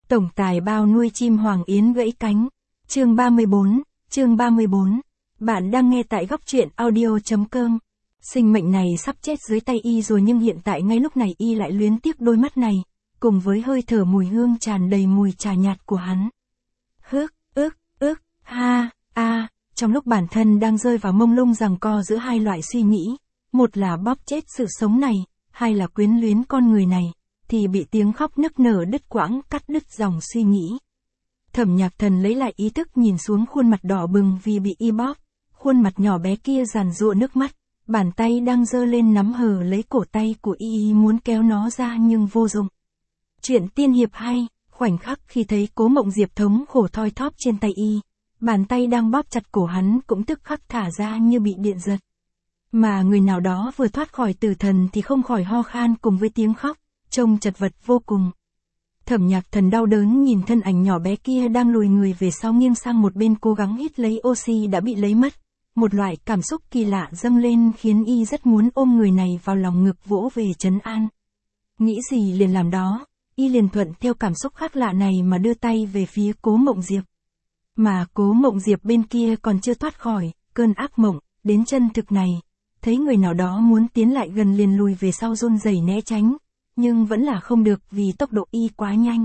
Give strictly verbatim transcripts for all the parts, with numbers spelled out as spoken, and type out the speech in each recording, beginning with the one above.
Tổng tài bao nuôi chim hoàng yến gãy cánh. Chương ba mươi bốn, chương ba mươi bốn. Bạn đang nghe tại góc truyện audio.com. Sinh mệnh này sắp chết dưới tay y rồi, nhưng hiện tại ngay lúc này y lại luyến tiếc đôi mắt này, cùng với hơi thở mùi hương tràn đầy mùi trà nhạt của hắn. Hước, ước, ước, ha, a, trong lúc bản thân đang rơi vào mông lung giằng co giữa hai loại suy nghĩ, một là bóp chết sự sống này, hai là quyến luyến con người này, thì bị tiếng khóc nức nở đứt quãng cắt đứt dòng suy nghĩ. Thẩm Nhạc Thần lấy lại ý thức, nhìn xuống khuôn mặt đỏ bừng vì bị y bóp, khuôn mặt nhỏ bé kia giàn giụa nước mắt, bàn tay đang giơ lên nắm hờ lấy cổ tay của y, muốn kéo nó ra nhưng vô dụng. Chuyện tiên hiệp hay, khoảnh khắc khi thấy Cố Mộng Diệp thống khổ thoi thóp trên tay y, bàn tay đang bóp chặt cổ hắn cũng tức khắc thả ra như bị điện giật. Mà người nào đó vừa thoát khỏi tử thần thì không khỏi ho khan cùng với tiếng khóc, trông chật vật vô cùng. Thẩm Nhạc Thần đau đớn nhìn thân ảnh nhỏ bé kia đang lùi người về sau, nghiêng sang một bên cố gắng hít lấy oxy đã bị lấy mất. Một loại cảm xúc kỳ lạ dâng lên khiến y rất muốn ôm người này vào lòng ngực vỗ về trấn an. Nghĩ gì liền làm đó, y liền thuận theo cảm xúc khác lạ này mà đưa tay về phía Cố Mộng Diệp. Mà Cố Mộng Diệp bên kia còn chưa thoát khỏi cơn ác mộng đến chân thực này, thấy người nào đó muốn tiến lại gần liền lùi về sau run rẩy né tránh, nhưng vẫn là không được vì tốc độ y quá nhanh.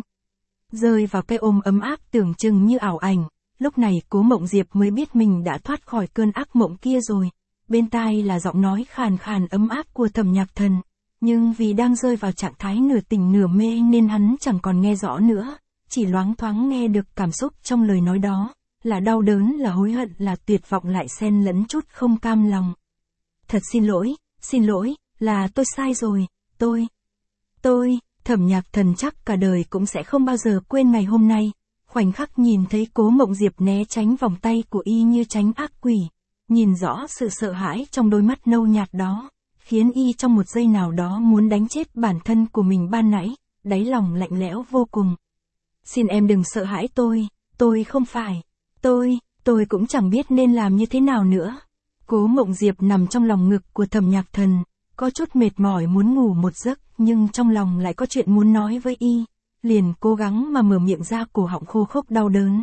Rơi vào cái ôm ấm áp tưởng chừng như ảo ảnh, lúc này Cố Mộng Diệp mới biết mình đã thoát khỏi cơn ác mộng kia rồi. Bên tai là giọng nói khàn khàn ấm áp của Thẩm Nhạc Thần, nhưng vì đang rơi vào trạng thái nửa tỉnh nửa mê nên hắn chẳng còn nghe rõ nữa, chỉ loáng thoáng nghe được cảm xúc trong lời nói đó, là đau đớn, là hối hận, là tuyệt vọng, lại xen lẫn chút không cam lòng. Thật xin lỗi, xin lỗi, là tôi sai rồi, tôi... Tôi, Thẩm Nhạc Thần chắc cả đời cũng sẽ không bao giờ quên ngày hôm nay, khoảnh khắc nhìn thấy Cố Mộng Diệp né tránh vòng tay của y như tránh ác quỷ, nhìn rõ sự sợ hãi trong đôi mắt nâu nhạt đó, khiến y trong một giây nào đó muốn đánh chết bản thân của mình ban nãy, đáy lòng lạnh lẽo vô cùng. Xin em đừng sợ hãi tôi, tôi không phải, tôi, tôi cũng chẳng biết nên làm như thế nào nữa. Cố Mộng Diệp nằm trong lòng ngực của Thẩm Nhạc Thần, có chút mệt mỏi muốn ngủ một giấc, nhưng trong lòng lại có chuyện muốn nói với y, liền cố gắng mà mở miệng ra, cổ họng khô khốc đau đớn.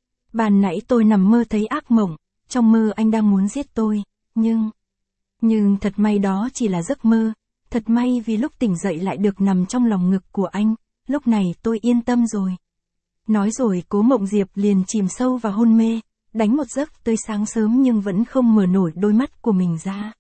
Ban nãy tôi nằm mơ thấy ác mộng, trong mơ anh đang muốn giết tôi, nhưng... Nhưng thật may đó chỉ là giấc mơ, thật may vì lúc tỉnh dậy lại được nằm trong lòng ngực của anh, lúc này tôi yên tâm rồi. Nói rồi Cố Mộng Diệp liền chìm sâu vào hôn mê, đánh một giấc tới sáng sớm nhưng vẫn không mở nổi đôi mắt của mình ra.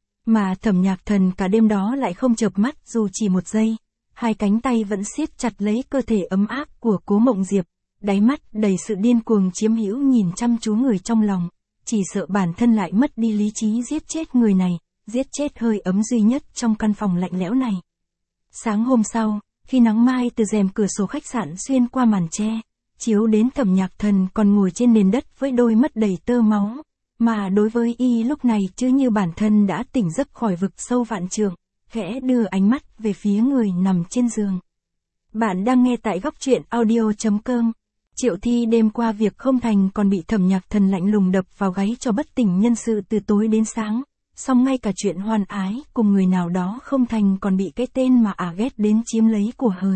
Mà Thẩm Nhạc Thần cả đêm đó lại không chợp mắt dù chỉ một giây, hai cánh tay vẫn siết chặt lấy cơ thể ấm áp của Cố Mộng Diệp, đáy mắt đầy sự điên cuồng chiếm hữu nhìn chăm chú người trong lòng, chỉ sợ bản thân lại mất đi lý trí giết chết người này, giết chết hơi ấm duy nhất trong căn phòng lạnh lẽo này. Sáng hôm sau, khi nắng mai từ rèm cửa sổ khách sạn xuyên qua màn tre, chiếu đến Thẩm Nhạc Thần còn ngồi trên nền đất với đôi mắt đầy tơ máu. Mà đối với y lúc này chứ như bản thân đã tỉnh giấc khỏi vực sâu vạn trượng, khẽ đưa ánh mắt về phía người nằm trên giường. Bạn đang nghe tại góc truyện audio.com. Triệu Thi đêm qua việc không thành còn bị Thẩm Nhạc Thần lạnh lùng đập vào gáy cho bất tỉnh nhân sự từ tối đến sáng, song ngay cả chuyện hoan ái cùng người nào đó không thành còn bị cái tên mà ả ghét đến chiếm lấy của hời.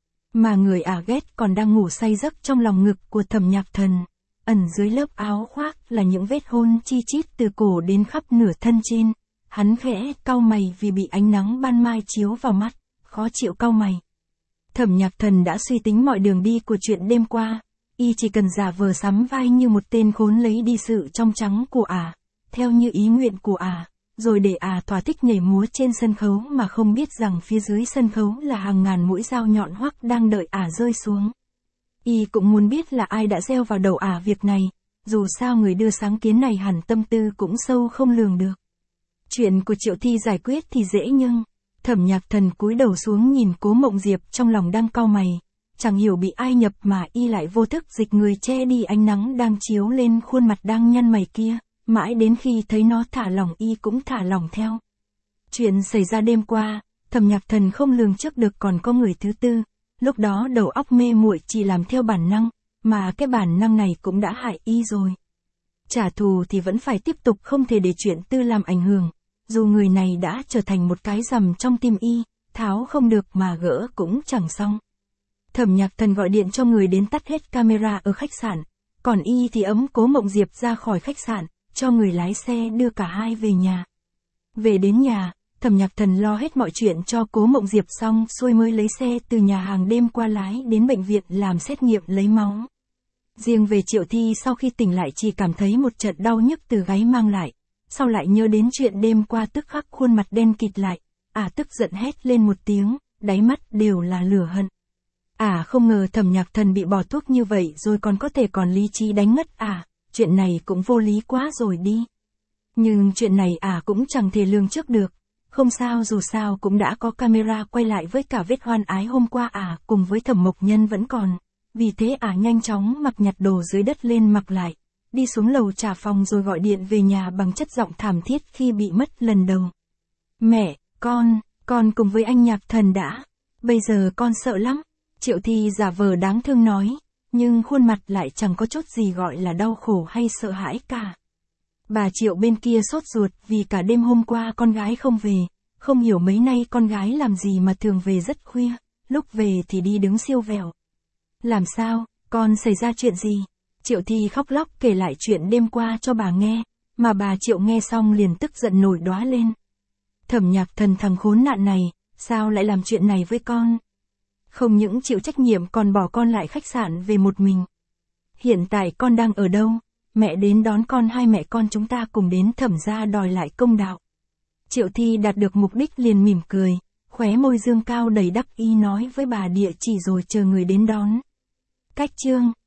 Mà người ả ghét còn đang ngủ say giấc trong lòng ngực của Thẩm Nhạc Thần. Ẩn dưới lớp áo khoác là những vết hôn chi chít từ cổ đến khắp nửa thân trên. Hắn khẽ cau mày vì bị ánh nắng ban mai chiếu vào mắt, khó chịu cau mày. Thẩm Nhạc Thần đã suy tính mọi đường đi của chuyện đêm qua, y chỉ cần giả vờ sắm vai như một tên khốn lấy đi sự trong trắng của ả, theo như ý nguyện của ả, rồi để ả thỏa thích nhảy múa trên sân khấu mà không biết rằng phía dưới sân khấu là hàng ngàn mũi dao nhọn hoắc đang đợi ả rơi xuống. Y cũng muốn biết là ai đã gieo vào đầu ả việc này, dù sao người đưa sáng kiến này hẳn tâm tư cũng sâu không lường được. Chuyện của Triệu Thi giải quyết thì dễ nhưng, Thẩm Nhạc Thần cúi đầu xuống nhìn Cố Mộng Diệp trong lòng đang cau mày, chẳng hiểu bị ai nhập mà y lại vô thức dịch người che đi ánh nắng đang chiếu lên khuôn mặt đang nhăn mày kia, mãi đến khi thấy nó thả lỏng y cũng thả lỏng theo. Chuyện xảy ra đêm qua, Thẩm Nhạc Thần không lường trước được còn có người thứ tư. Lúc đó đầu óc mê muội chỉ làm theo bản năng, mà cái bản năng này cũng đã hại y rồi. Trả thù thì vẫn phải tiếp tục, không thể để chuyện tư làm ảnh hưởng, dù người này đã trở thành một cái rằm trong tim y, tháo không được mà gỡ cũng chẳng xong. Thẩm Nhạc Thần gọi điện cho người đến tắt hết camera ở khách sạn, còn y thì ấm Cố Mộng Diệp ra khỏi khách sạn, cho người lái xe đưa cả hai về nhà. Về đến nhà, Thẩm Nhạc Thần lo hết mọi chuyện cho Cố Mộng Diệp xong xuôi mới lấy xe từ nhà hàng đêm qua lái đến bệnh viện làm xét nghiệm lấy máu. Riêng về Triệu Thi sau khi tỉnh lại chỉ cảm thấy một trận đau nhức từ gáy mang lại, sau lại nhớ đến chuyện đêm qua tức khắc khuôn mặt đen kịt lại, ả à, tức giận hét lên một tiếng, đáy mắt đều là lửa hận. Ả à, không ngờ Thẩm Nhạc Thần bị bỏ thuốc như vậy rồi còn có thể còn lý trí đánh ngất ả, à, chuyện này cũng vô lý quá rồi đi. Nhưng chuyện này ả à, cũng chẳng thể lường trước được, không sao dù sao cũng đã có camera quay lại với cả vết hoan ái hôm qua ả à, cùng với Thẩm Mộc Nhân vẫn còn, vì thế ả à, nhanh chóng mặc nhặt đồ dưới đất lên mặc lại, đi xuống lầu trả phòng rồi gọi điện về nhà bằng chất giọng thảm thiết khi bị mất lần đầu. Mẹ, con, con cùng với anh Nhạc Thần đã, bây giờ con sợ lắm. Triệu Thi giả vờ đáng thương nói, nhưng khuôn mặt lại chẳng có chút gì gọi là đau khổ hay sợ hãi cả. Bà Triệu bên kia sốt ruột vì cả đêm hôm qua con gái không về, không hiểu mấy nay con gái làm gì mà thường về rất khuya, lúc về thì đi đứng siêu vẹo. Làm sao, con xảy ra chuyện gì? Triệu Thi khóc lóc kể lại chuyện đêm qua cho bà nghe, mà bà Triệu nghe xong liền tức giận nổi đóa lên. Thẩm Nhạc Thần thằng khốn nạn này, sao lại làm chuyện này với con? Không những chịu trách nhiệm còn bỏ con lại khách sạn về một mình. Hiện tại con đang ở đâu? Mẹ đến đón con hay mẹ con chúng ta cùng đến Thẩm gia đòi lại công đạo? Triệu Thi đạt được mục đích liền mỉm cười, khóe môi dương cao đầy đắc ý nói với bà địa chỉ rồi chờ người đến đón. Cách chương